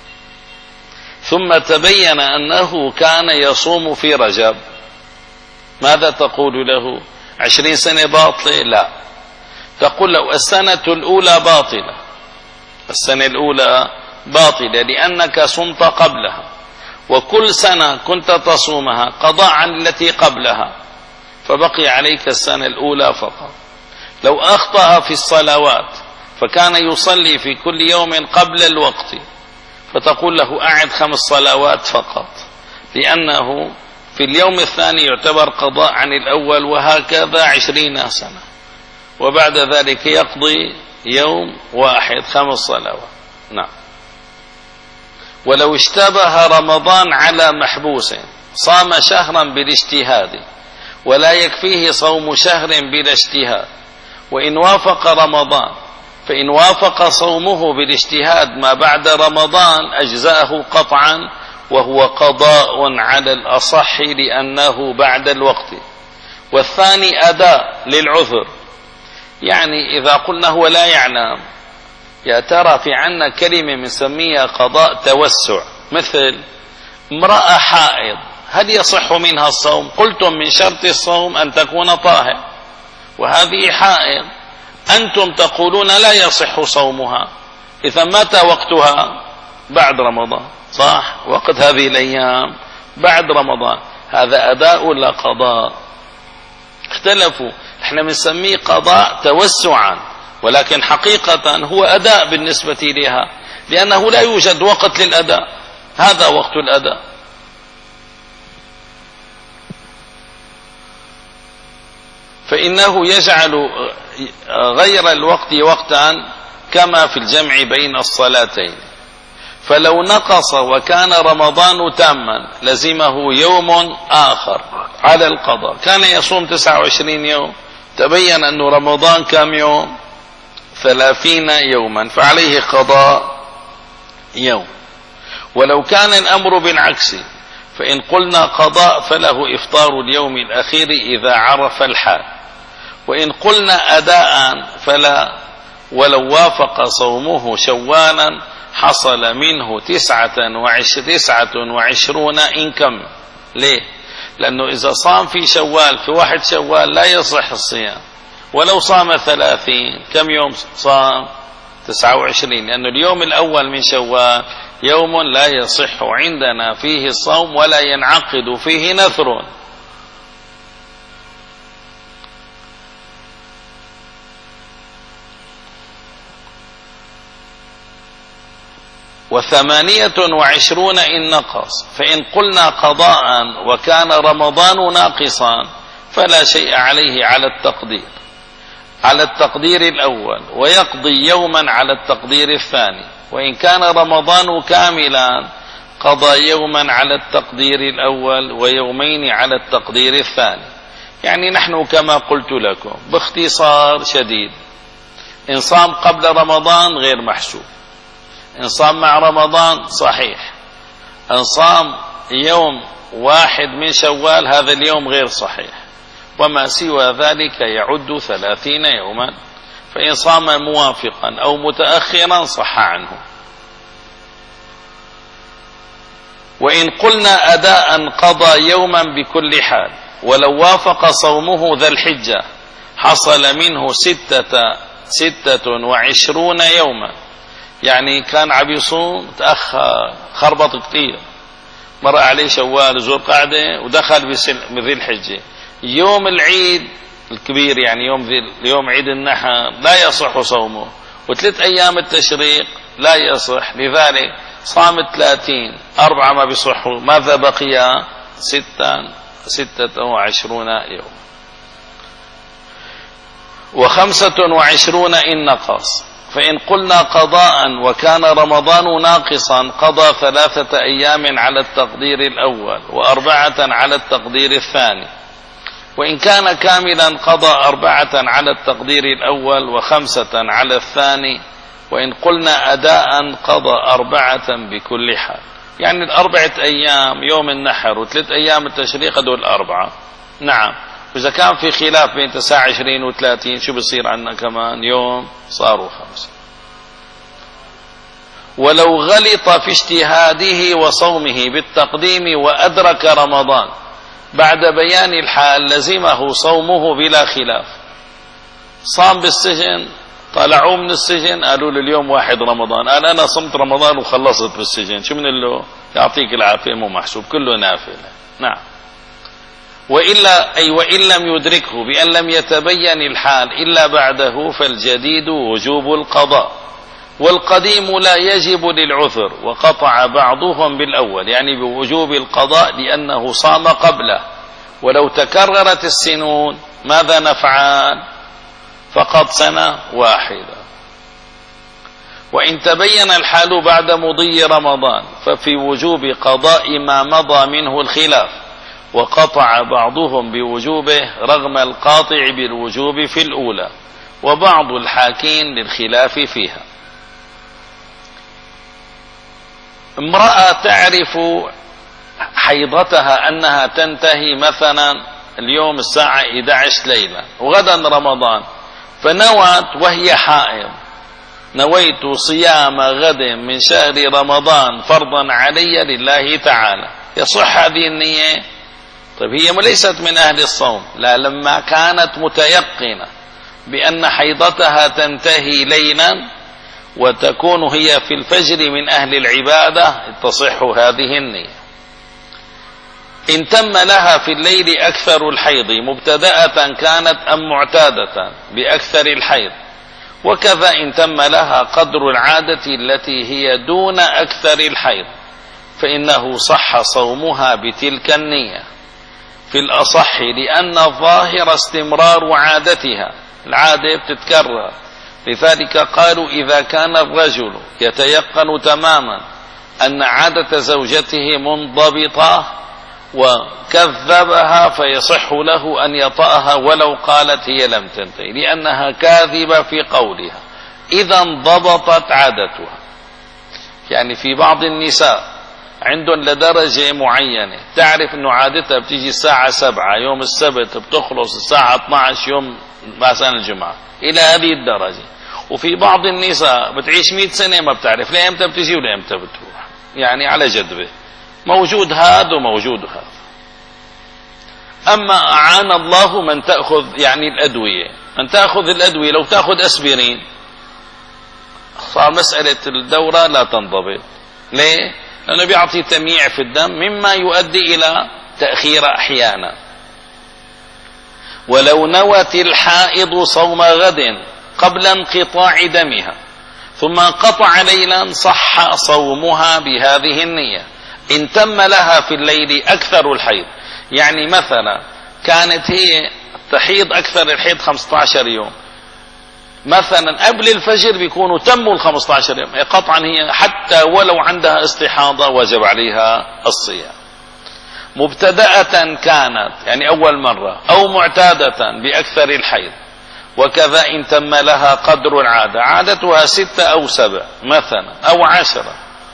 ثم تبين أنه كان يصوم في رجب، ماذا تقول له؟ عشرين سنة باطلة؟ لا، تقول له السنة الأولى باطلة، السنة الأولى باطلة لأنك صمت قبلها، وكل سنة كنت تصومها قضاء عن التي قبلها، فبقي عليك السنة الأولى فقط. لو أخطأ في الصلوات فكان يصلي في كل يوم قبل الوقت، فتقول له أعد خمس صلوات فقط، لأنه في اليوم الثاني يعتبر قضاء عن الأول، وهكذا عشرين سنة، وبعد ذلك يقضي يوم واحد خمس صلوات. نعم. ولو اشتبه رمضان على محبوس صام شهرا بالاجتهاد ولا يكفيه صوم شهر بلا اجتهاد، وإن وافق رمضان فإن وافق صومه بالاجتهاد ما بعد رمضان أجزأه قطعا، وهو قضاء على الأصح لأنه بعد الوقت. والثاني أداء للعذر، يعني إذا قلنا هو لا يعلم، يا ترى في عنا كلمة بنسميها قضاء توسع، مثل امرأة حائض هل يصح منها الصوم؟ قلتم من شرط الصوم أن تكون طاهر، وهذه حائض، أنتم تقولون لا يصح صومها، إذا متى وقتها؟ بعد رمضان، صح؟ وقت هذه الأيام بعد رمضان، هذا أداء ولا قضاء؟ اختلفوا، احنا بنسميه قضاء توسعا، ولكن حقيقة هو أداء بالنسبة لها، لأنه لا يوجد وقت للأداء، هذا وقت الأداء. فإنه يجعل غير الوقت وقتا كما في الجمع بين الصلاتين. فلو نقص وكان رمضان تاما لزمه يوم آخر على القضاء، كان يصوم تسعة وعشرين يوم، تبين أن رمضان كم يوم؟ ثلاثين يوما، فعليه قضاء يوم. ولو كان الأمر بالعكس فإن قلنا قضاء فله إفطار اليوم الأخير إذا عرف الحال، وإن قلنا أداء فلا، ولو وافق صومه شوالا حصل منه تسعة وعش تسعة وعشرون إن كم. ليه؟ لأنه إذا صام في شوال في واحد شوال لا يصح الصيام، ولو صام ثلاثين كم يوم صام؟ تسعة وعشرين، لأنه اليوم الأول من شوال يوم لا يصح عندنا فيه الصوم ولا ينعقد فيه نذر. وثمانية وعشرون إن نقص، فإن قلنا قضاء وكان رمضان ناقصا فلا شيء عليه على التقدير على التقدير الأول، ويقضي يوما على التقدير الثاني. وإن كان رمضان كاملا قضى يوما على التقدير الأول ويومين على التقدير الثاني. يعني نحن كما قلت لكم باختصار شديد، إن صام قبل رمضان غير محسوب، إن صام مع رمضان صحيح، إن صام يوم واحد من شوال هذا اليوم غير صحيح، وما سوى ذلك يعد ثلاثين يوما. فإن صام موافقا أو متأخرا صح عنه. وإن قلنا أداء قضى يوما بكل حال، ولو وافق صومه ذا الحجة حصل منه ستة ستة وعشرون يوما. يعني كان عم يصوم تأخر خربط كتير، مر عليه شوال ذو القعدة ودخل بذي الحجة، يوم العيد الكبير يعني يوم ذي يوم عيد النحر لا يصح صومه، وثلاث أيام التشريق لا يصح، لذلك صام ثلاثين أربعة ما بيصحوا، ماذا بقي؟ ستة ستة وعشرون يوم. وخمسة وعشرون إن نقص، فإن قلنا قضاء وكان رمضان ناقصا قضى ثلاثة أيام على التقدير الأول وأربعة على التقدير الثاني. وإن كان كاملا قضى أربعة على التقدير الأول وخمسة على الثاني. وإن قلنا أداء قضى أربعة بكل حال، يعني الأربعة أيام يوم النحر وثلاث أيام التشريق هذول أربعة. نعم، وإذا كان في خلاف بين تسعة وعشرين وثلاثين شو بصير عنا كمان يوم؟ صاروا خمسة. ولو غلط في اجتهاده وصومه بالتقديم وأدرك رمضان بعد بيان الحال لزمه صومه بلا خلاف. صام بالسجن، طلعوه من السجن قالوا له اليوم واحد رمضان، قال أنا صمت رمضان وخلصت بالسجن، شو من له؟ يعطيك العافية، مو محسوب، كله نافلة. نعم. وإلا أي وإن لم يدركه بأن لم يتبين الحال إلا بعده فالجديد وجوب القضاء، والقديم لا يجب للعذر، وقطع بعضهم بالأول يعني بوجوب القضاء لأنه صام قبله. ولو تكررت السنون ماذا نفعل؟ فقط سنة واحدة. وإن تبين الحال بعد مضي رمضان ففي وجوب قضاء ما مضى منه الخلاف، وقطع بعضهم بوجوبه رغم القاطع بالوجوب في الأولى، وبعض الحاكين للخلاف فيها. امرأة تعرف حيضتها أنها تنتهي مثلا اليوم الساعة إحدى عشرة ليلة وغدا رمضان، فنوت وهي حائض نويت صيام غد من شهر رمضان فرضا علي لله تعالى، يصح هذه النية؟ طيب هي ليست من أهل الصوم، لا، لما كانت متيقنة بأن حيضتها تنتهي ليلا وتكون هي في الفجر من أهل العبادة تصح هذه النية. إن تم لها في الليل أكثر الحيض مبتدأة كانت أم معتادة بأكثر الحيض، وكذا إن تم لها قدر العادة التي هي دون أكثر الحيض فإنه صح صومها بتلك النية في الأصح، لأن الظاهر استمرار عادتها، العادة بتتكرر. لذلك قالوا إذا كان الرجل يتيقن تماما أن عادة زوجته منضبطة وكذبها فيصح له أن يطأها ولو قالت هي لم تنتهي، لأنها كاذبة في قولها، إذا انضبطت عادتها. يعني في بعض النساء عندهم لدرجة معينة تعرف أنه عادتها بتيجي الساعة سبعة يوم السبت بتخلص الساعة اثني عشر يوم مثلا الجمعة، إلى هذه الدرجة. وفي بعض النساء بتعيش مئة سنة ما بتعرف لا امتى بتجي ولا امتى بتروح، يعني على جدبه، موجود هذا وموجود هذا. أما أعان الله من تأخذ يعني الأدوية، من تأخذ الأدوية لو تأخذ أسبرين صار مسألة الدورة لا تنضبط. ليه؟ لأنه بيعطي تمييع في الدم مما يؤدي إلى تأخير أحيانا. ولو نوت الحائض صوم غد قبل انقطاع دمها ثم انقطع ليلا صح صومها بهذه النية إن تم لها في الليل أكثر الحيض. يعني مثلا كانت هي تحيض أكثر الحيض خمسة عشر يوم، مثلا قبل الفجر بيكونوا تموا ال خمسة عشر يوم، قطعا هي حتى ولو عندها استحاضة وجب عليها الصيام. مبتدأة كانت يعني أول مرة، أو معتادة بأكثر الحيض، وكذا إن تم لها قدر العادة، عادتها ستة أو سبع مثلا أو عشرة،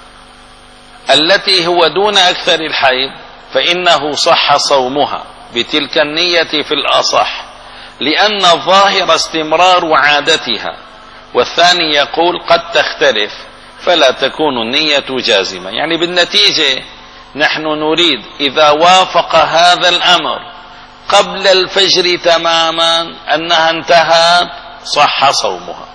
التي هو دون أكثر الحيض، فإنه صح صومها بتلك النية في الأصح، لأن الظاهر استمرار عادتها، والثاني يقول قد تختلف فلا تكون النية جازمة. يعني بالنتيجة نحن نريد إذا وافق هذا الأمر قبل الفجر تماما أنها انتهت صح صومها،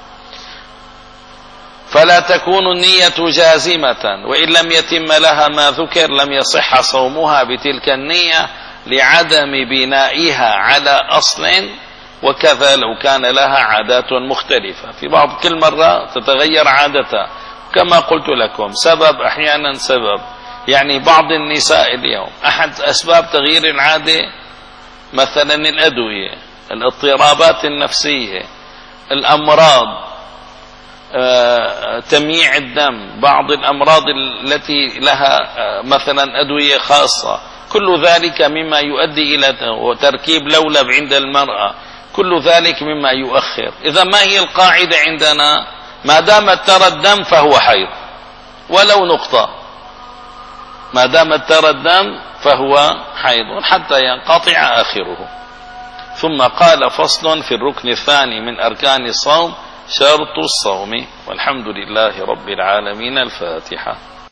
فلا تكون النية جازمة، وإن لم يتم لها ما ذكر لم يصح صومها بتلك النية لعدم بنائها على أصل، وكذا لو كان لها عادات مختلفة. في بعض كل مرة تتغير عادتها كما قلت لكم، سبب أحيانا سبب. يعني بعض النساء اليوم أحد أسباب تغيير العادة مثلا الأدوية، الاضطرابات النفسية، الأمراض، آه، تمييع الدم، بعض الأمراض التي لها آه، مثلا أدوية خاصة، كل ذلك مما يؤدي إلى تركيب لولب عند المرأة، كل ذلك مما يؤخر. إذا ما هي القاعدة عندنا؟ ما دام ترى الدم فهو حيض ولو نقطة، ما دام ترى الدم فهو حيض حتى ينقطع آخره. ثم قال فصل في الركن الثاني من أركان الصوم شرط الصوم. والحمد لله رب العالمين. الفاتحة.